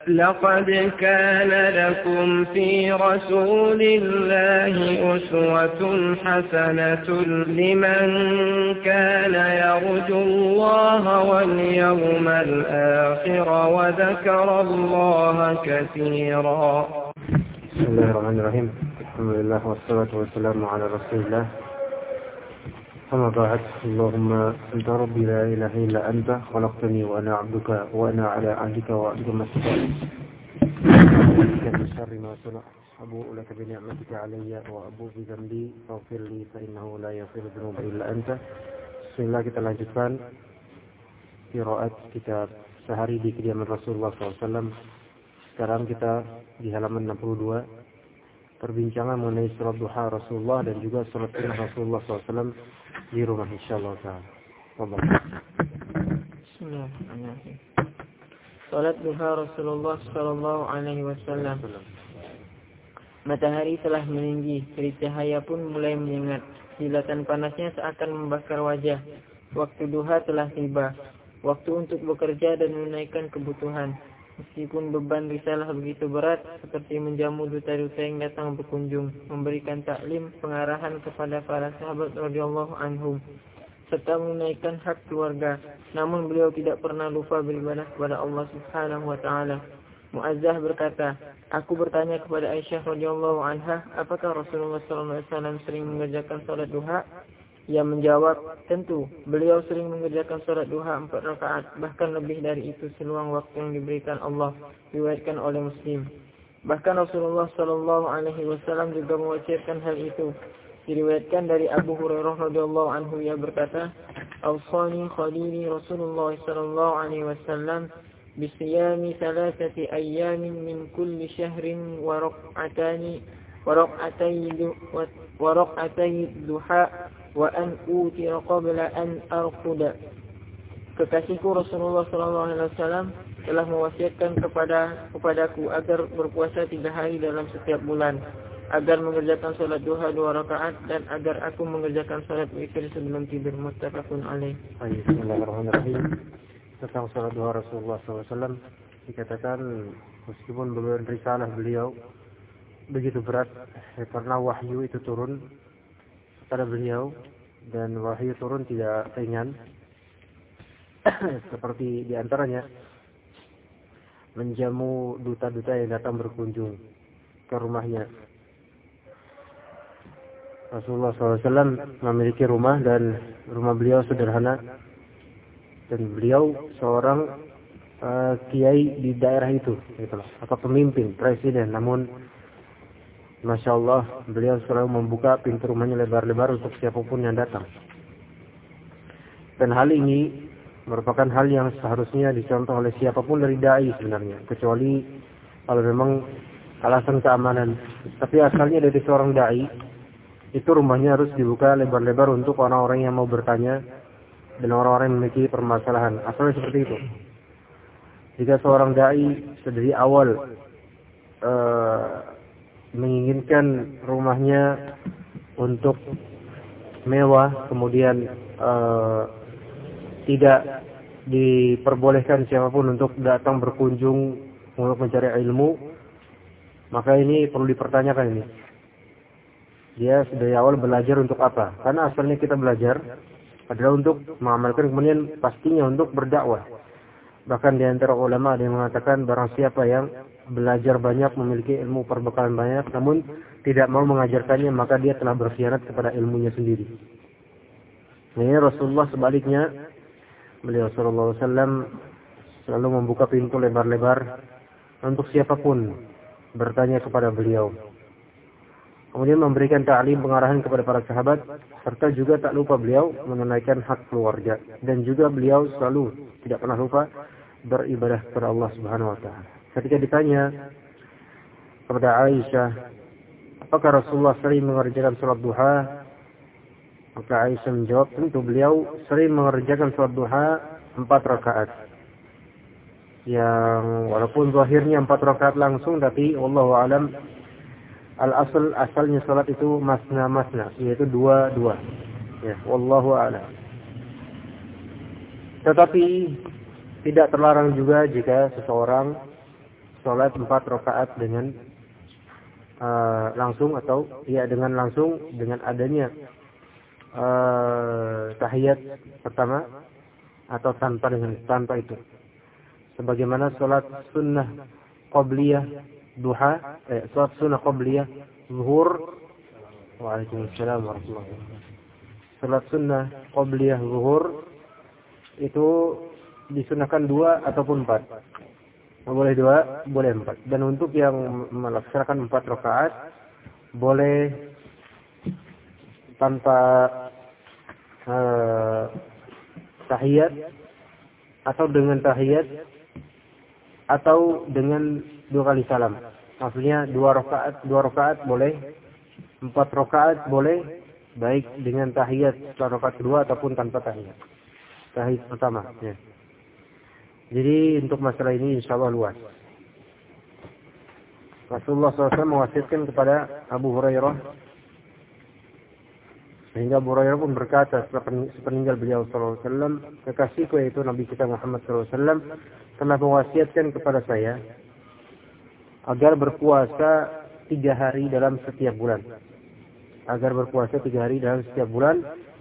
لقد كان لكم في رسول الله أسوة حسنة لمن كان يرجو الله واليوم الآخر وذكر الله كثيرا. بسم الله الرحمن الرحيم. الحمد لله والصلاة والسلام على رسول الله. أما بعد، اللهم أنت ربي لا إله إلا أنت خلقتني وأنا عبدك وأنا على عهدك وعهدك ما استطعت من شر ما صنع أبوء لك بنعمتك علي وأبوء بذنبي فاغفر لي فإنه لا يغفر الذنوب إلا أنت. Bismillah, kita lanjutkan qiraat kitab Sehari di Kediaman Rasulullah SAW. Sekarang kita di halaman 62, perbincangan mengenai surat duha Rasulullah dan juga surat sunnah Rasulullah SAW di rumah, insyaallah ta'ala. Bismillahirrahmanirrahim. Salat duha Rasulullah sallallahu alaihi wasallam. Matahari telah meninggi, cahaya pun mulai menyengat. Kilatan panasnya seakan membakar wajah. Waktu duha telah tiba. Waktu untuk bekerja dan menunaikan kebutuhan. Meskipun beban risalah begitu berat, seperti menjamu duta-duta yang datang berkunjung, memberikan taklim, pengarahan kepada para sahabat radhiyallahu anhum, serta menunaikan hak keluarga. Namun beliau tidak pernah lupa beribadah kepada Allah Subhanahu wa taala. Muazzah berkata, aku bertanya kepada Aisyah radhiyallahu anha, apakah Rasulullah sallallahu alaihi wasallam sering mengerjakan salat duha? Ia menjawab, tentu, beliau sering mengerjakan salat duha 4 rakaat, bahkan lebih dari itu seluang waktu yang diberikan Allah, diriwayatkan oleh Muslim. Bahkan Rasulullah sallallahu alaihi wasallam juga mewasiatkan hal itu. Diriwayatkan dari Abu Hurairah radhiyallahu anhu, ia berkata, "Awsani khalili Rasulullah sallallahu alaihi wasallam bisiyami 3 ayyamin min kulli syahrin wa raq'atay duha wa an utira qabla an arquda." Kekasihku Rasulullah sallallahu alaihi wasallam telah mewasiatkan kepadaku agar berpuasa 3 hari dalam setiap bulan, agar mengerjakan salat duha 2 rakaat, dan agar aku mengerjakan salat witir sebelum tidur. Muttafaqun alaih. Bismillahirrahmanirrahim. Tentang salat duha Rasulullah SAW dikatakan, meskipun beban risalah beliau begitu berat, karena wahyu itu turun kepada beliau, dan wahyu turun tidak ringan. Seperti diantaranya menjamu duta-duta yang datang berkunjung ke rumahnya. Rasulullah SAW memiliki rumah, dan rumah beliau sederhana, dan beliau seorang kiai di daerah itu, atau pemimpin, presiden. Namun Masya Allah, beliau selalu membuka pintu rumahnya lebar-lebar untuk siapapun yang datang. Dan hal ini merupakan hal yang seharusnya dicontoh oleh siapapun dari da'i sebenarnya, kecuali kalau memang alasan keamanan. Tapi asalnya dari seorang da'i, itu rumahnya harus dibuka lebar-lebar untuk orang-orang yang mau bertanya dan orang-orang yang memiliki permasalahan. Asalnya seperti itu. Jika seorang da'i dari awal menginginkan rumahnya untuk mewah, kemudian tidak diperbolehkan siapapun untuk datang berkunjung untuk mencari ilmu, maka ini perlu dipertanyakan ini. Dia dari awal belajar untuk apa? Karena asalnya kita belajar adalah untuk mengamalkan, kemudian pastinya untuk berdakwah. Bahkan di antara ulama ada yang mengatakan, barang siapa yang belajar banyak, memiliki ilmu perbekalan banyak, namun tidak mau mengajarkannya, maka dia telah berkhianat kepada ilmunya sendiri. Ini Rasulullah sebaliknya, beliau sallallahu alaihi wasallam selalu membuka pintu lebar-lebar untuk siapapun bertanya kepada beliau. Kemudian memberikan ta'lim, pengarahan kepada para sahabat, serta juga tak lupa beliau menunaikan hak keluarga, dan juga beliau selalu tidak pernah lupa beribadah kepada Allah Subhanahu wa taala. Ketika ditanya kepada Aisyah, apakah Rasulullah sering mengerjakan salat duha? Maka Aisyah menjawab, tentu beliau sering mengerjakan salat duha 4 rakaat. Yang walaupun zahirnya 4 rakaat langsung, tapi wallahu alam asalnya salat itu masna, yaitu 2-2. Ya, wallahu a'lam. Tetapi tidak terlarang juga jika seseorang sholat 4 rakaat dengan langsung atau dengan langsung dengan adanya tahiyat pertama atau tanpa itu. Sebagaimana sholat sunnah qabliyah duha, sholat sunnah qabliyah zuhur. Waalaikumsalam warahmatullahi wabarakatuh. Sholat sunnah qabliyah zuhur itu disunahkan 2 ataupun 4. Boleh 2, boleh 4. Dan untuk yang melaksanakan 4 rakaat boleh tanpa tahiyat atau dengan tahiyat atau dengan 2 kali salam. Maksudnya 2 rakaat boleh, 4 rakaat boleh, baik dengan tahiyat setelah rakaat kedua ataupun tanpa tahiyat. Tahiyat pertama. Ya. Jadi untuk masalah ini insyaallah luas. Rasulullah SAW mewasiatkan kepada Abu Hurairah, sehingga Abu Hurairah pun berkata sepeninggal beliau SAW, kekasihku yaitu Nabi kita Muhammad SAW telah mewasiatkan kepada saya agar berpuasa 3 hari dalam setiap bulan. Agar berpuasa 3 hari dalam setiap bulan.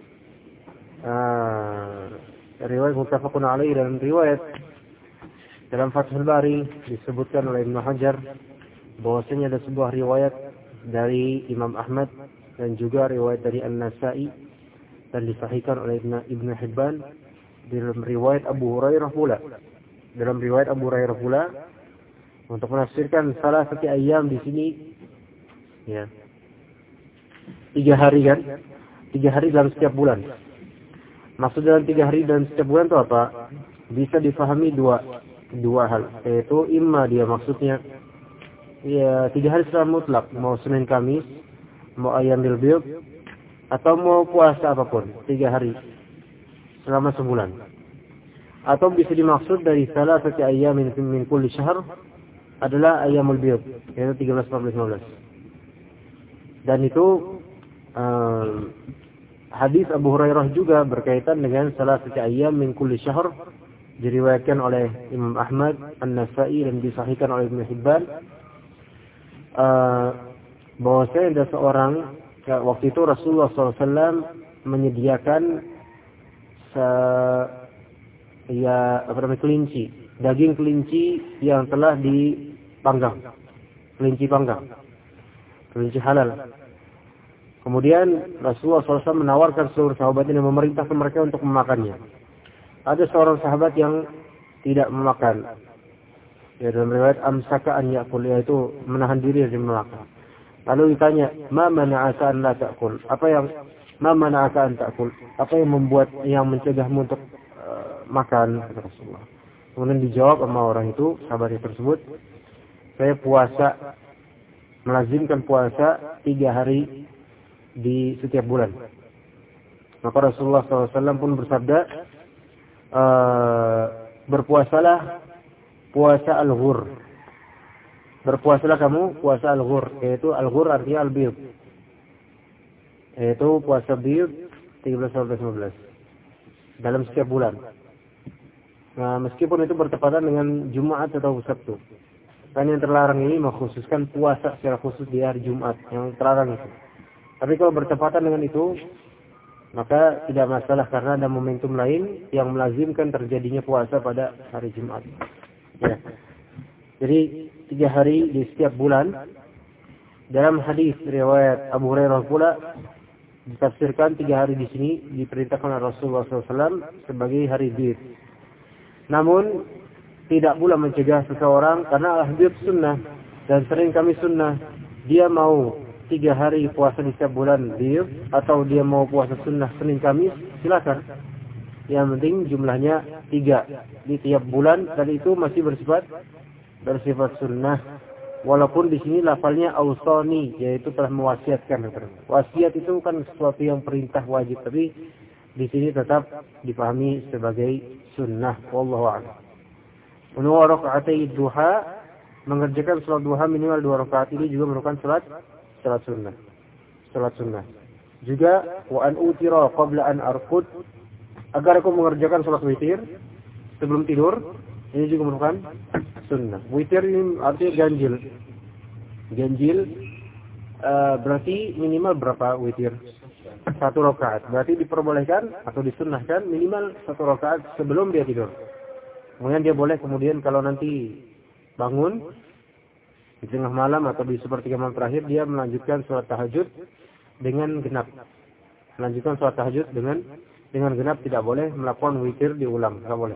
Riwayat muttafaqun alaih dan riwayat dalam Fathul Bari disebutkan oleh Ibnu Hajar bahwasanya ada sebuah riwayat dari Imam Ahmad dan juga riwayat dari An-Nasa'i dan disahihkan oleh Ibnu Hibban dalam riwayat Abu Hurairah pula. Dalam riwayat Abu Hurairah pula untuk menafsirkan salah satu ayam di sini ya. 3 hari kan? 3 hari dalam setiap bulan. Maksud dalam 3 hari dalam setiap bulan itu apa? Bisa difahami dua hal. Yaitu imma dia maksudnya ya 3 hari secara mutlak, mau Senin Kamis, mau Ayyamul Bid, atau mau puasa apapun 3 hari selama sebulan. Atau bisa dimaksud dari salah satu ayyam min kulli syahr adalah Ayyamul Bid, yaitu 13, 14, 15. Dan itu hadis Abu Hurairah juga berkaitan dengan salah satu ayyam min kulli syahr, diriwayatkan oleh Imam Ahmad, An-Nasa'i dan disahihkan oleh Ibnu Hibban. Bahwasanya ada seorang waktu itu Rasulullah SAW menyediakan kelinci, daging kelinci yang telah dipanggang, kelinci panggang, kelinci halal. Kemudian Rasulullah SAW menawarkan seluruh sahabatnya dan memerintahkan mereka untuk memakannya. Ada seorang sahabat yang tidak memakan. Ya, dalam riwayat amsaka an ya'kul, yaitu menahan diri dari memakan. Lalu ditanya, "Ma mana'aka an la ta'kul?" Ma mana'aka an ta'kul? Apa yang membuat yang mencegahmu untuk makan? Kata Rasulullah. Kemudian dijawab sama orang itu, sahabat tersebut, "Saya puasa, melazimkan puasa 3 hari di setiap bulan." Maka Rasulullah SAW pun bersabda, berpuasalah puasa al-ghur. Berpuasalah kamu puasa al-ghur, yaitu al-ghur artinya al-bid, yaitu puasa bid 13, 14, 15 dalam setiap bulan. Nah, meskipun itu bertepatan dengan Jumat atau Sabtu. Kan yang terlarang ini mengkhususkan puasa secara khusus di hari Jumat, yang terlarang itu. Tapi kalau bertepatan dengan itu, maka tidak masalah karena ada momentum lain yang melazimkan terjadinya puasa pada hari Jumat. Ya. Jadi 3 hari di setiap bulan. Dalam hadis riwayat Abu Hurairah pula ditafsirkan 3 hari di sini diperintahkan oleh Rasulullah SAW sebagai hari bid. Namun tidak pula mencegah seseorang karena bid sunnah dan sering kami sunnah, dia mau 3 hari puasa di setiap bulan bid atau dia mau puasa sunnah Senin Kamis, silakan. Yang penting jumlahnya 3 di tiap bulan dan itu masih bersifat sunnah. Walaupun di sini lafalnya ausani, yaitu telah mewasiatkan. Wasiat itu kan sesuatu yang perintah wajib, tapi di sini tetap dipahami sebagai sunnah. Wallahu a'lam. Untuk rakaatai duha, mengerjakan salat duha minimal 2 rakaat ini juga merupakan salat sunnah. Salat sunnah. Juga wa an utira qabla an arqud, agar aku mengerjakan salat witir sebelum tidur. Ini juga merupakan sunnah. Witir ini artinya ganjil. Ganjil berarti minimal berapa witir? 1 rakaat. Berarti diperbolehkan atau disunnahkan minimal 1 rakaat sebelum dia tidur. Kemudian dia boleh kalau nanti bangun di tengah malam atau di sepertiga malam terakhir, dia melanjutkan sholat tahajud dengan genap. Melanjutkan sholat tahajud dengan genap, tidak boleh melakukan witir diulang, tidak boleh.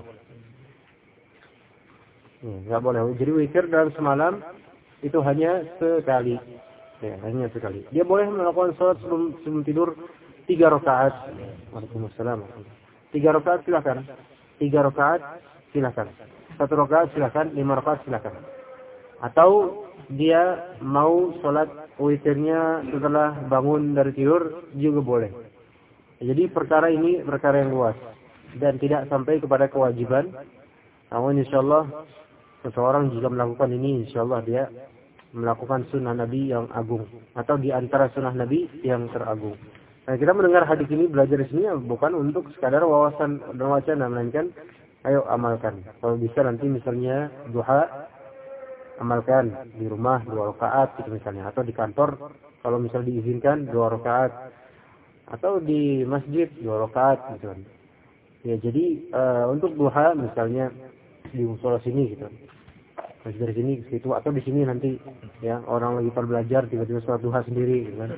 Tidak boleh. Jadi witir dalam semalam itu hanya sekali. Ya, hanya sekali. Dia boleh melakukan sholat sebelum tidur 3 rakaat. Waalaikumsalam. 3 rakaat silakan. 3 rakaat silakan. 1 rakaat silakan. 5 rakaat silakan. Atau dia mau sholat witirnya setelah bangun dari tidur juga boleh. Jadi perkara ini perkara yang luas dan tidak sampai kepada kewajiban. Namun insyaallah seseorang jika melakukan ini, insyaallah dia melakukan sunnah Nabi yang agung atau di antara sunnah Nabi yang teragung. Nah, kita mendengar hadis ini, belajar di sini bukan untuk sekadar wawasan dan wacana, melainkan ayo amalkan. Kalau bisa nanti misalnya duha, amalkan di rumah 2 rakaat gitu misalnya, atau di kantor kalau misal diizinkan 2 rakaat, atau di masjid 2 rakaat gitu. Ya, jadi untuk duha misalnya di musola sini gitu. Masjid dari sini ke situ, atau di sini nanti ya orang lagi pada belajar tiba-tiba sholat duha sendiri gitu kan.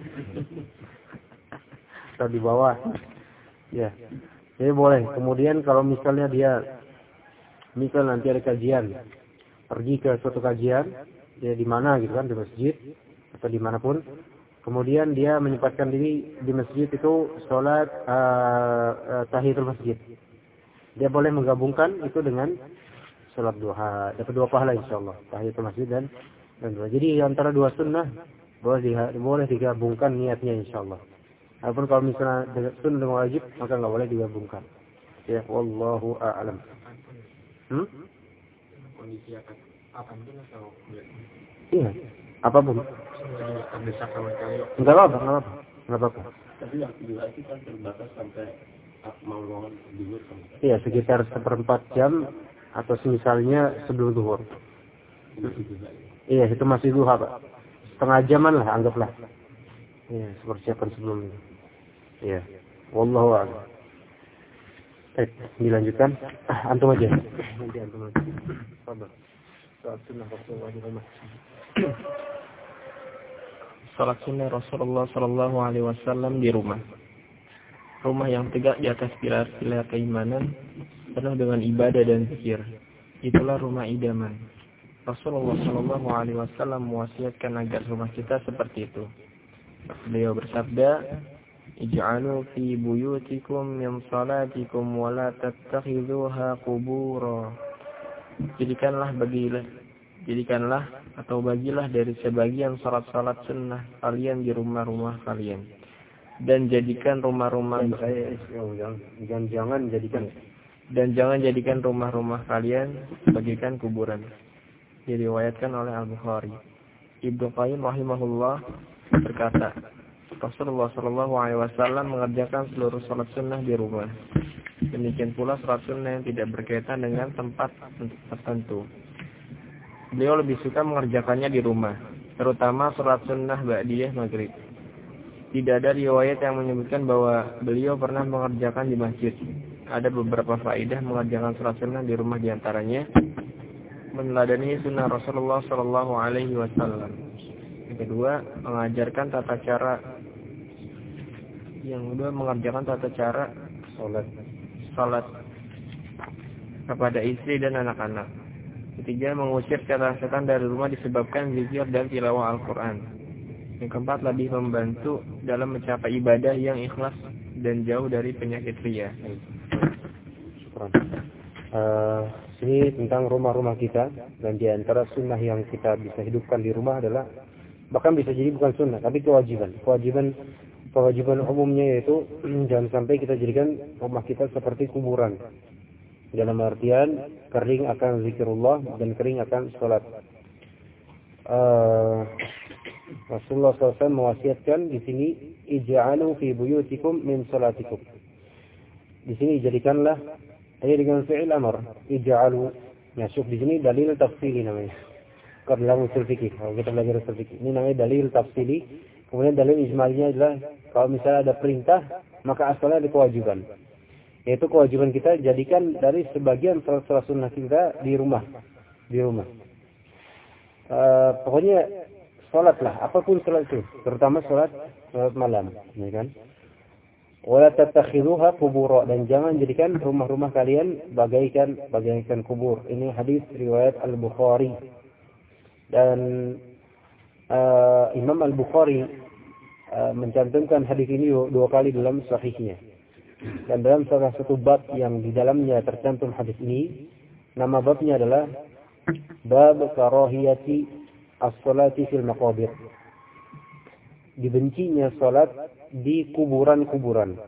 Atau di bawah. Ya. Jadi boleh. Kemudian kalau misalnya misal nanti ada kajian, pergi ke suatu kajian, ya di mana gitu kan, di masjid atau dimanapun, kemudian dia menyempatkan diri di masjid itu sholat tahiyatul masjid. Dia boleh menggabungkan itu dengan sholat duha, dapat 2 pahala insyaallah, tahiyatul masjid dan duha. Jadi antara 2 sunnah boleh digabungkan niatnya insyaallah. Adapun kalau misalnya sunnah dengan wajib maka enggak boleh digabungkan. Ya, wallahu a'lam. Kondisi akan pun atau Iya, apapun. Enggak apa-apa. Tapi waktu durasi kan terbatas sampai mau bangun tidur. Iya, sekitar 1/4 jam atau misalnya sebelum zuhur. Iya, itu masih duha, Pak. Setengah jaman lah anggaplah. Iya, persiapan sebelum itu. Iya. Wallahu a'lam. Dilanjutkan. Antum aja. Nanti antum aja. Sabar. Salat sunnah Rasulullah di rumah. Salat sunnah Rasulullah sallallahu alaihi wasallam di rumah. Rumah yang tegak di atas pilar-pilar keimanan, penuh dengan ibadah dan zikir. Itulah rumah idaman. Rasulullah sallallahu alaihi wasallam mewasiatkan agar rumah kita seperti itu. Beliau bersabda, "Ij'alu fi buyutikum min salatikum wa la tattakhidhuha qubura." Bagilah dari sebagian salat-salat sunnah kalian di rumah-rumah kalian. Dan jadikan rumah-rumah jangan jadikan rumah-rumah kalian bagikan kuburan. Diriwayatkan oleh Al-Bukhari. Ibnu Qayyim rahimahullah berkata, Rasulullah sallallahu alaihi wasallam mengerjakan seluruh salat sunnah di rumah. Demikian pula salat sunnah yang tidak berkaitan dengan tempat tertentu. Beliau lebih suka mengerjakannya di rumah, terutama salat sunnah ba'diyah maghrib. Tidak ada riwayat yang menyebutkan bahwa beliau pernah mengerjakan di masjid. Ada beberapa faedah mengerjakan salat sunnah di rumah, diantaranya meneladani sunnah Rasulullah sallallahu alaihi wasallam. Yang kedua, mengerjakan tata cara salat kepada istri dan anak-anak. Ketiga, mengusir setan dari rumah disebabkan zikir dan tilawah Al-Quran. Yang keempat, lebih membantu dalam mencapai ibadah yang ikhlas dan jauh dari penyakit riya. Ini tentang rumah-rumah kita, dan di antara sunnah yang kita bisa hidupkan di rumah adalah, bahkan bisa jadi bukan sunnah, tapi kewajiban umumnya yaitu jangan sampai kita jadikan rumah kita seperti kuburan. Dalam artian kering akan zikirullah dan kering akan sholat. Rasulullah SAW mewasiatkan di sini, ij'alu fi buyutikum min salatikum. Di sini jadikanlah, dengan fi'il amr, ij'alu Ya, syuk di sini dalil tafsili namanya. Kalau dalam usul fikih, kalau kita belajar usul fikih, ini namanya dalil tafsili. Kemudian dalil ijmalnya adalah kalau misalnya ada perintah, maka asalnya ada kewajiban. Yaitu kewajiban kita jadikan dari sebagian salat sunnah kita di rumah. Pokoknya salat lah, apapun salat itu, terutama salat malam, ya kan? Wala tattakhiduha qubura, dan jangan jadikan rumah-rumah kalian bagaikan kubur. Ini hadis riwayat Al-Bukhari. Dan Imam Al-Bukhari mencantumkan hadis ini dua kali dalam sahihnya. Dan dalam salah satu bab yang di dalamnya tercantum hadis ini, nama babnya adalah bab karahiyati as-salati fil maqabir. Dibencinya salat di kuburan-kuburan.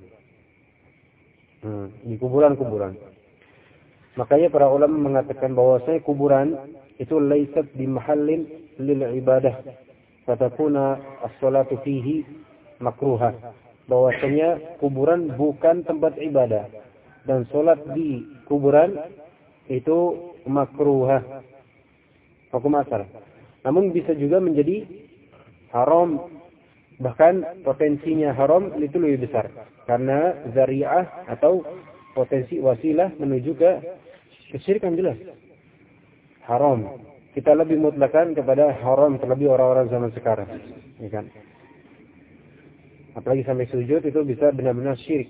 Di kuburan-kuburan. Makanya para ulama mengatakan bahwasanya kuburan itu laisat di mahallin lil ibadah, fatakuna as-salatu fihi makruha. Bahwasanya kuburan bukan tempat ibadah dan salat di kuburan itu makruha, hukum asal. Namun bisa juga menjadi haram, bahkan potensinya haram itu lebih besar karena zari'ah atau potensi wasilah menuju ke kesyirikan jelas. Haram. Kita lebih mutlakan kepada haram terlebih orang-orang zaman sekarang, ya kan? Apalagi sampai sujud itu bisa benar-benar syirik.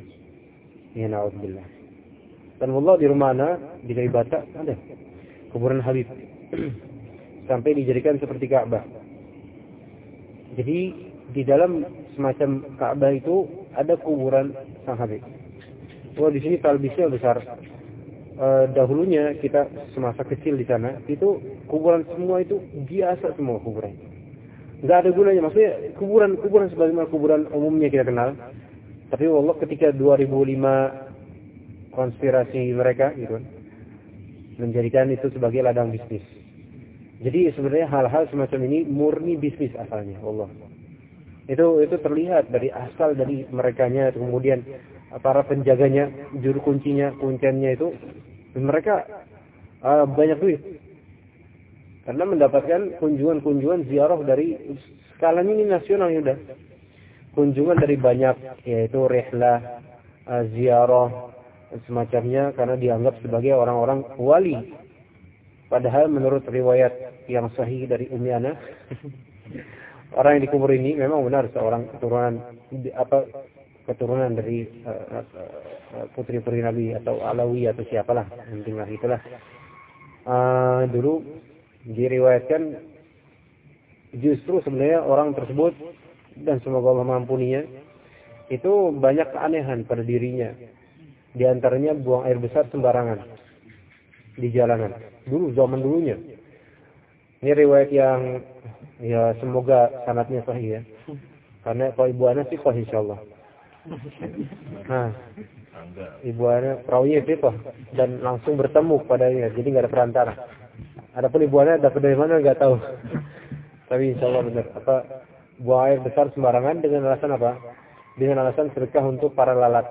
Ya na'udzubillah. Dan wallah di rumah di Kalibata ada kuburan Habib. Sampai dijadikan seperti Ka'bah. Jadi di dalam semacam Ka'bah itu ada kuburan Sang Habib. Wah, di sini talbisnya besar. Dahulunya kita semasa kecil di sana itu kuburan semua itu biasa semua kuburan. Enggak ada gunanya, maksudnya kuburan sebagaimana kuburan umumnya kita kenal. Tapi wallah ketika 2005 konspirasi mereka gitu menjadikan itu sebagai ladang bisnis. Jadi sebenarnya hal-hal semacam ini murni bisnis asalnya, wallah. Itu terlihat dari asal dari merekanya, kemudian para penjaganya, juru kuncinya itu mereka banyak duit. Karena mendapatkan kunjungan ziarah dari skalanya ini nasional ya udah. Kunjungan dari banyak, yaitu rihlah, ziarah semacamnya, karena dianggap sebagai orang-orang wali. Padahal menurut riwayat yang sahih dari Ummi Ana, orang yang dikubur ini memang benar seorang keturunan dari putri-putri Nabi atau Alawi atau siapalah, intinya itulah. Dulu diriwayatkan justru sebenarnya orang tersebut, dan semoga Allah mengampuninya, itu banyak keanehan pada dirinya. Di antaranya buang air besar sembarangan di jalanan. Dulu, zaman dulunya. Ini riwayat yang ya semoga sanadnya sahih ya. Karena kalau Ibu Ana sih sahih insyaallah. Nah, Ibu Ana perawinya itu dan langsung bertemu padanya, jadi nggak ada perantara. Adapun Ibu Ana dapat dari mana nggak tahu. Tapi insyaallah benar. Buang air besar sembarangan dengan alasan apa? Dengan alasan sedekah untuk para lalat.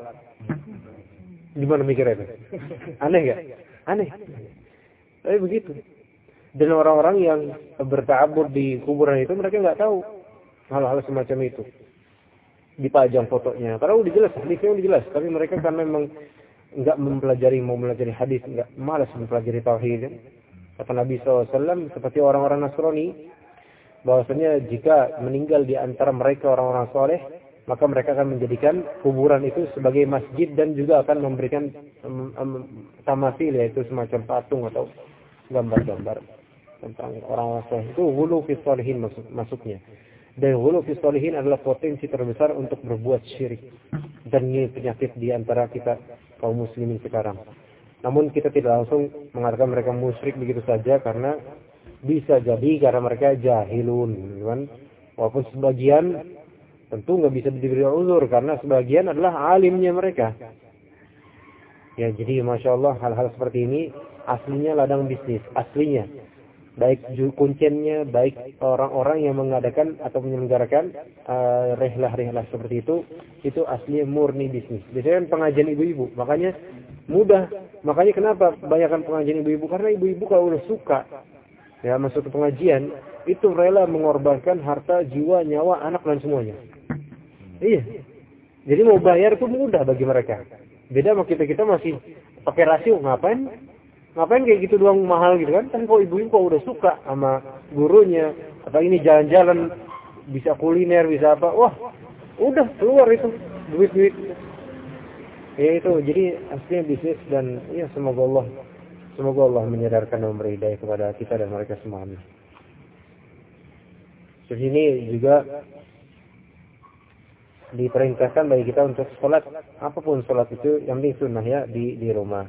Gimana mikirnya itu? Aneh nggak? Aneh. Tapi begitu. Dan orang-orang yang berta'abbud di kuburan itu mereka nggak tahu hal-hal semacam itu. Dipajang fotonya. Karena udah jelas, hadisnya udah jelas. Tapi mereka kan memang nggak mau mempelajari hadis, nggak malas mempelajari tauhid. Kata Nabi SAW seperti orang-orang Nasrani, bahwasanya jika meninggal di antara mereka orang-orang soleh, maka mereka akan menjadikan kuburan itu sebagai masjid dan juga akan memberikan tamasil, yaitu semacam patung atau gambar-gambar tentang orang-orang soleh. Itu ghulu fi sholihin masuknya. Dan ghulu fi sholihin adalah potensi terbesar untuk berbuat syirik. Dan ini penyakit di antara kita kaum muslimin sekarang. Namun kita tidak langsung mengatakan mereka musyrik begitu saja, karena bisa jadi karena mereka jahilun, kan? Walaupun sebagian tentu nggak bisa diberi uzur karena sebagian adalah alimnya mereka. Ya, jadi masya Allah hal-hal seperti ini aslinya ladang bisnis, aslinya. Baik kuncinya, baik orang-orang yang mengadakan atau menyelenggarakan rihlah-rihlah seperti itu aslinya murni bisnis. Biasanya kan pengajian ibu-ibu, makanya mudah Makanya kenapa banyakkan pengajian ibu-ibu? Karena ibu-ibu kalau udah suka ya masuk ke pengajian, itu rela mengorbankan harta, jiwa, nyawa, anak dan semuanya. Iya. Jadi mau bayar itu mudah bagi mereka. Beda sama kita masih pakai rasio, ngapain kayak gitu doang mahal gitu kan? Kan kalau ibu-ibu kalau udah suka sama gurunya, atau ini jalan-jalan bisa kuliner, bisa apa, wah udah keluar itu duit-duit. Ya itu, jadi aslinya bisnis dan ya semoga Allah menyadarkan dan memberi hidayah kepada kita dan mereka semua. Di sini juga diperintahkan bagi kita untuk sholat apapun sholat itu yang penting sunnah ya di rumah.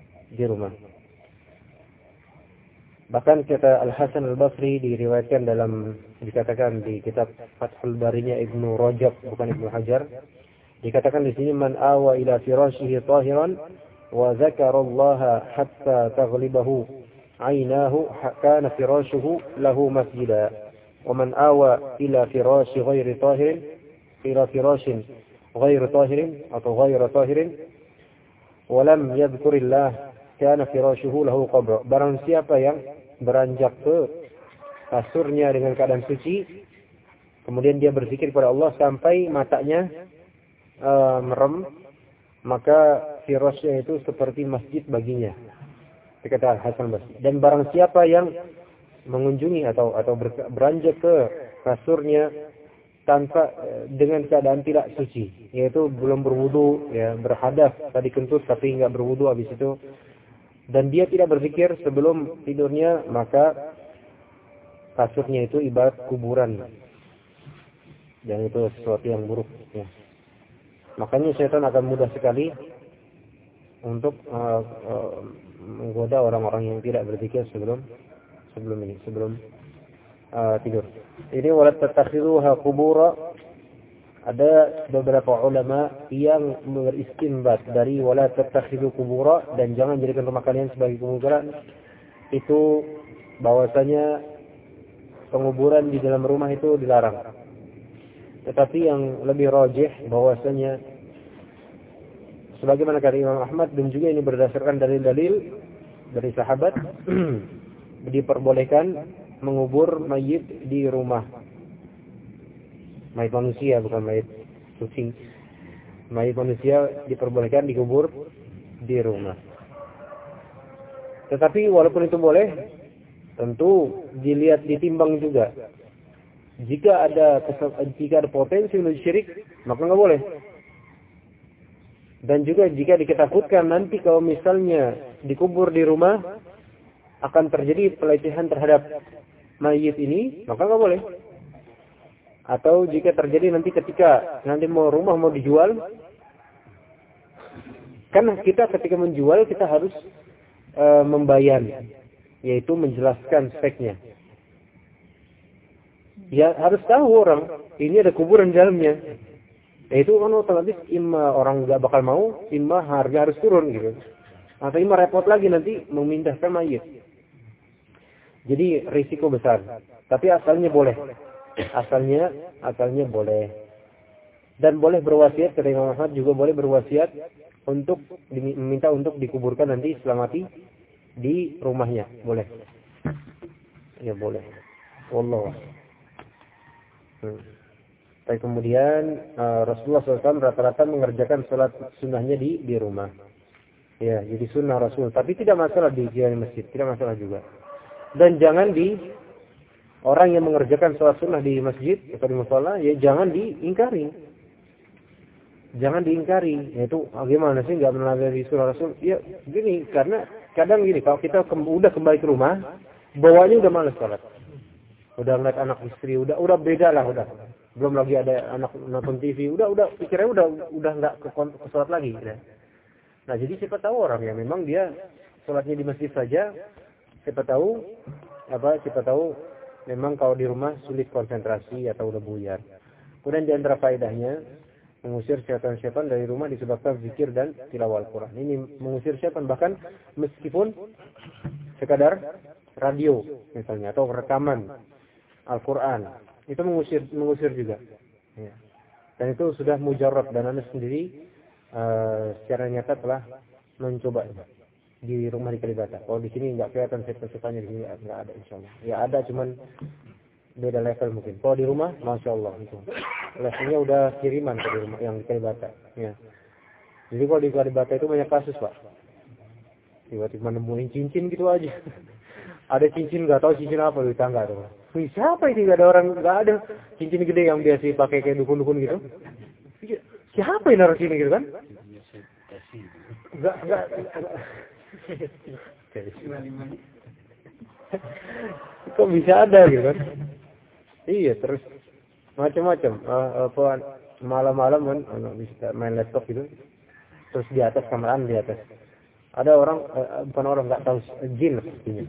Bahkan kata Al-Hasan Al-Basri diriwayatkan dikatakan di kitab Fathul Barinya Ibnu Rajab bukan Ibnu Hajar, dikatakan di sini man awa ila firashihi tahiran wa zakarallaha hatta taghlibahu aynahu kana firashuhu lahu masjida wa man awa ila firashi ghairi tahirin ila firashin ghairi tahirin atau ghairi tahirin wa lam yadhkurillah kana firashuhu lahu qabr. Barang siapa yang beranjak ke kasurnya dengan keadaan suci, kemudian dia berzikir kepada Allah sampai matanya merem, maka firasnya itu seperti masjid baginya. Kata Hasan Basri. Dan barang siapa yang mengunjungi atau beranjak ke kasurnya tanpa dengan keadaan tidak suci, yaitu belum berwudu, ya berhadas tadi kentut tapi enggak berwudu habis itu, dan dia tidak berzikir sebelum tidurnya, maka kasurnya itu ibarat kuburan. Dan itu sesuatu yang buruk ya. Makanya setan akan mudah sekali untuk menggoda orang-orang yang tidak berzikir sebelum tidur. Ini wala tattakhiduha qubura. Ada beberapa ulama yang beristinbat dari wala tattakhidhu qubura dan jangan jadikan rumah kalian sebagai kuburan. Itu bahwasanya penguburan di dalam rumah itu dilarang. Tetapi yang lebih rajih bahwasanya sebagaimana kata Imam Ahmad dan juga ini berdasarkan dalil-dalil dari sahabat diperbolehkan mengubur mayit di rumah. Mayit manusia bukan mayit kucing. Mayit manusia diperbolehkan dikubur di rumah. Tetapi walaupun itu boleh, tentu dilihat ditimbang juga. Jika ada potensi menuju syirik, maka enggak boleh. Dan juga jika diketakutan nanti kalau misalnya dikubur di rumah akan terjadi pelecehan terhadap mayit ini, maka enggak boleh. Atau jika terjadi nanti ketika nanti rumah mau dijual, kan kita ketika menjual kita harus membayar, yaitu menjelaskan speknya. Ya harus tahu orang ini ada kuburan di dalamnya. Yaitu kan otomatis imma orang nggak bakal mau, imma harga harus turun gitu. Atau imma repot lagi nanti memindahkan mayit. Jadi risiko besar. Tapi asalnya boleh. Asalnya boleh. Dan boleh berwasiat, kata Imam Ahmad juga boleh berwasiat untuk meminta untuk dikuburkan nanti setelah mati di rumahnya, boleh. Ya boleh. Wallahu. Tapi kemudian Rasulullah SAW rata-rata mengerjakan sholat sunnahnya di rumah. Ya, jadi sunnah Rasul. Tapi tidak masalah di masjid, tidak masalah juga. Dan jangan orang yang mengerjakan sholat sunnah di masjid atau di mushola, ya jangan diingkari. Jangan diingkari. Yaitu bagaimana sih nggak melalui sunnah Rasul? Ya gini, karena kadang gini, kalau kita udah kembali ke rumah, bawaannya udah malas sholat. Udah ngeliat anak istri, udah beda lah, udah. Belum lagi ada anak nonton TV, udah pikirnya udah nggak ke sholat lagi. Ya. Nah jadi siapa tahu orang yang memang dia sholatnya di masjid saja, siapa tahu memang kalau di rumah sulit konsentrasi atau udah buyar. Kemudian di antara faedahnya mengusir syaitan-syaitan dari rumah disebabkan zikir dan tilawah Al-Quran. Ini mengusir syaitan bahkan meskipun sekadar radio misalnya atau rekaman Al-Quran itu mengusir juga. Ya. Dan itu sudah mujarrab dan Anda sendiri secara nyata telah mencobanya. di rumah di Kalibata. Kalau di sini nggak kelihatan setan-setannya, di sini nggak ada insyaallah. Ya ada, cuman beda level mungkin. Kalau di rumah, masya Allah itu levelnya udah kiriman ke di rumah yang di Kalibata. Ya. Jadi kalau di Kalibata itu banyak kasus Pak. Tiba-tiba nemuin cincin gitu aja. Ada cincin nggak tahu cincin apa di tangga tuh. Wih, siapa ini? Nggak ada orang, nggak ada cincin gede yang biasa dipakai kayak dukun-dukun gitu. Siapa yang naruh sini gitu kan? Enggak. Kok bisa ada gitu kan? Iya, terus macam-macam. Malam-malam kan bisa main laptop gitu. Terus di atas kameraan di atas. Ada orang bukan orang nggak tahu jin sepertinya.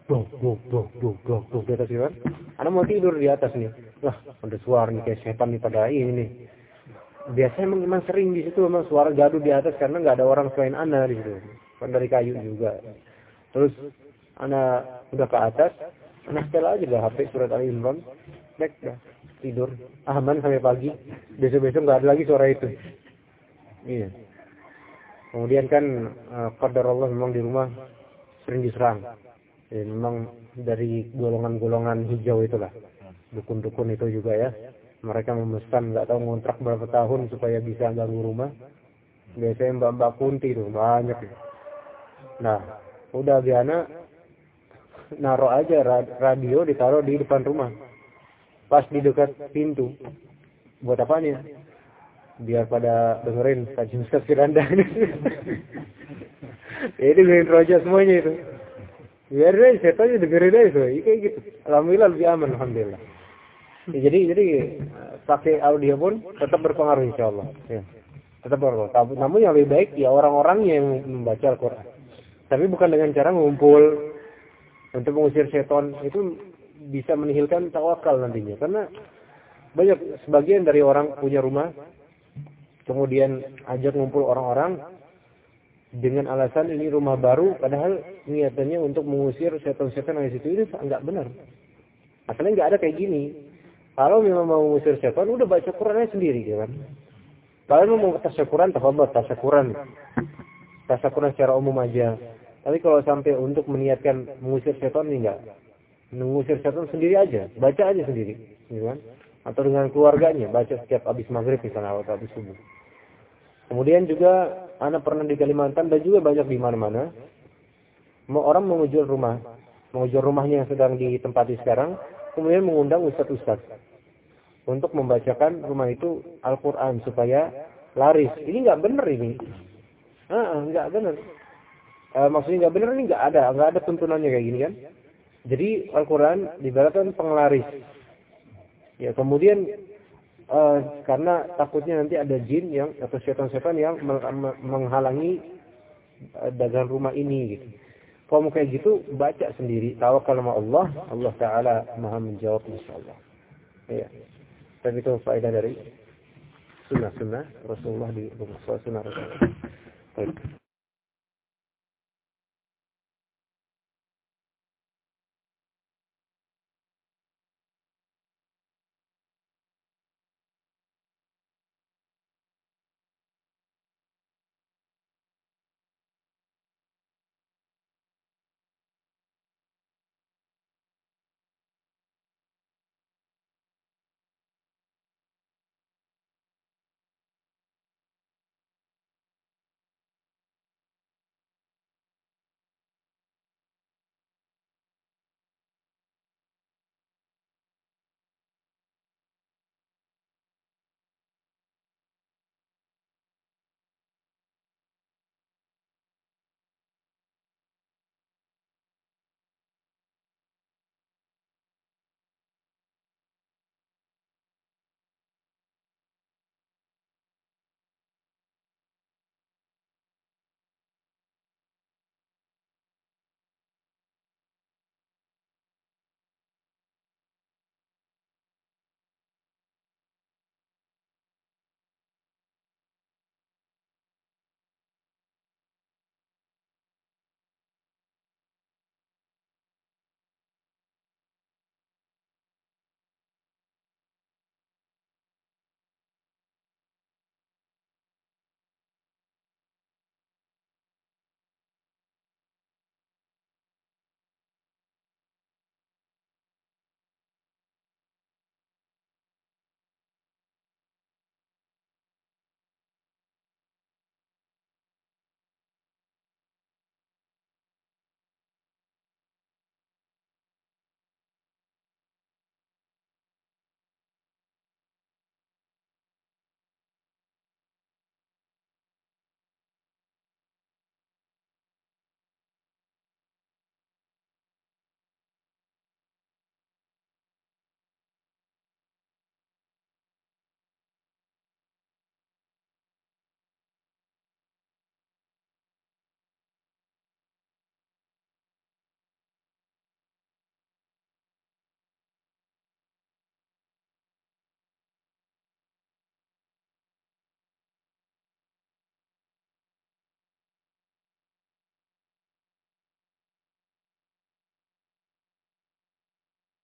Di atas gitu kan. Anak mau tidur di atas nih. Lah, ada suara nih kayak setan nih pada ini nih. Biasanya memang sering di situ memang suara gaduh di atas karena nggak ada orang selain Ana di situ. Kan dari kayu juga. Terus Ana udah ke atas, Ana setel aja dah HP surat Ali Imran, dah tidur, aman sampai pagi. Besok-besok nggak ada lagi suara itu. Iya. Kemudian kan qadar Allah memang di rumah sering diserang. Ya, memang dari golongan-golongan hijau itulah. Dukun-dukun itu juga ya. Mereka memesan nggak tahu ngontrak berapa tahun supaya bisa ganggu rumah. Biasanya mbak-mbak kunti tuh banyak. Nah, udah biasa naruh aja radio ditaruh di depan rumah. Pas di dekat pintu. Buat apanya? Biar pada dengerin kajian Ustaz Firanda. Jadi dengerin roja semuanya itu. Biar deh setannya dengerin aja tuh. Kayak gitu. Alhamdulillah lebih aman, alhamdulillah. Ya, jadi pakai audio pun tetap berpengaruh insyaallah. Ya. Tetap berpengaruh. Namun yang lebih baik ya orang-orangnya yang membaca Al-Qur'an. Tapi bukan dengan cara ngumpul untuk mengusir setan. Itu bisa menihilkan tawakal nantinya. Karena banyak sebagian dari orang punya rumah kemudian ajak ngumpul orang-orang dengan alasan ini rumah baru padahal niatannya untuk mengusir setan-setan dari situ. Itu enggak benar. Asalnya enggak ada kayak gini. Kalau memang mau mengusir setan, udah baca Qurannya sendiri, kan? Kalau mau tasyakuran, tafadhol tasyakuran. Tasyakuran secara umum aja. Tapi kalau sampai untuk meniatkan mengusir setan ini enggak. Mengusir setan sendiri aja, baca aja sendiri, gitu kan? Atau dengan keluarganya, baca setiap habis maghrib misalnya atau habis subuh. Kemudian juga anak pernah di Kalimantan dan juga banyak di mana-mana. Orang mau jual rumahnya yang sedang ditempati sekarang. Kemudian mengundang ustaz-ustaz untuk membacakan rumah itu Al-Quran supaya laris. Ini nggak benar ini. Nggak benar. Maksudnya nggak benar ini nggak ada tuntunannya kayak gini kan. Jadi Al-Quran dibacakan penglaris. Ya kemudian karena takutnya nanti ada jin yang atau setan-setan yang menghalangi dagang rumah ini gitu. Kalau mau kayak gitu, baca sendiri. Tawakal sama Allah. Allah Ta'ala maha menjawab insyaAllah. Iya. Dan itu faedah dari sunnah-sunnah Rasulullah di rumah. Sunnah Rasulullah. Baik.